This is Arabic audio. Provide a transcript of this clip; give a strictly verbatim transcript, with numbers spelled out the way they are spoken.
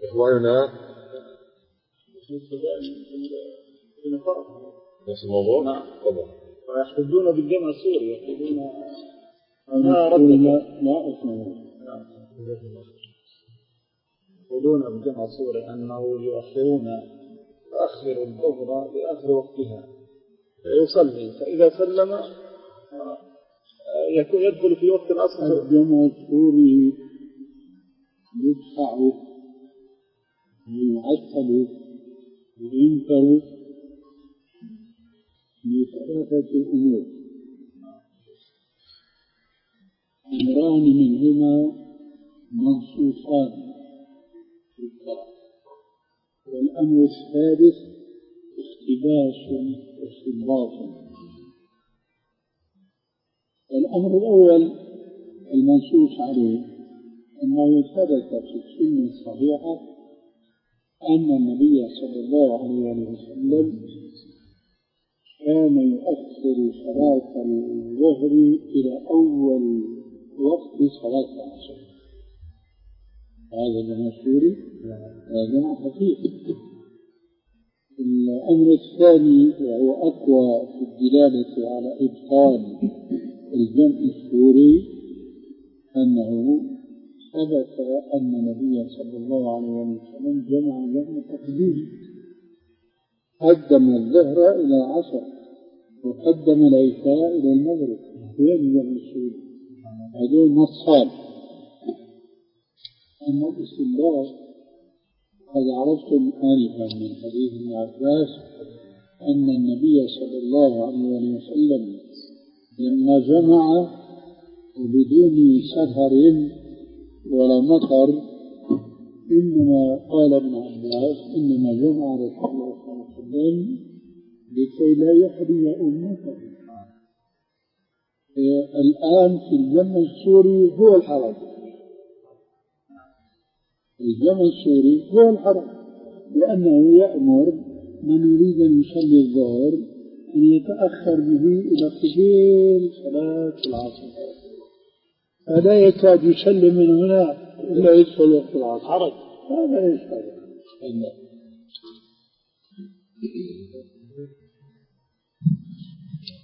إخواننا نفس الموضوع؟ نعم. طبعا. ويحتجون بالجمع السوري، يحتجون ما رد ما اسمه يقولون بالجمع السوري أنه يؤخرون يؤخر الظهر لآخر وقتها يصلي، فإذا سلم يكون يدخل في وقت العصر. الجمع السوري يدفع ويعطل وينكر لثلاثة أمور: أمران منهما منصوصان في الشرع، والأمر الثالث اقتباس واستنباط. الأمر الأول المنصوص عليه أنه ثبت في السنة الصحيحة أن النبي صلى الله عليه وسلم كان يؤخر صلاة الظهر إلى أول وقت صلاة العصر. هذا جمع سوري، هذا جمع حقيقي. الأمر الثاني وهو أقوى في الدلالة على إبطال الجمع السوري أنه ثبت أن النبي صلى الله عليه وسلم جمع جمع تقديم، قدم الظهر إلى العصر وقدم العشاء إلى المغرب. وين الجمع السوري؟ هذول نصان. أما الاستنباط قد عرفتم آنفا من حديث ابن عباس أن النبي صلى الله عليه وسلم لما جمع بدون سفر ولا مطر، إنما قال ابن عباس إنما جمع رسول الله صلى الله عليه وسلم لكي لا يحرم أمته. الآن في الجمع السوري هو الحرج، الجمع السوري هو الحرج، لأنه يأمر من يريد أن يصلي الظهر أن يتأخر به إلى قبيل صلاة العصر، فلا يكاد يسلم من هنا إلا يدخل وقت العصر. حرج هذا ليس حرج.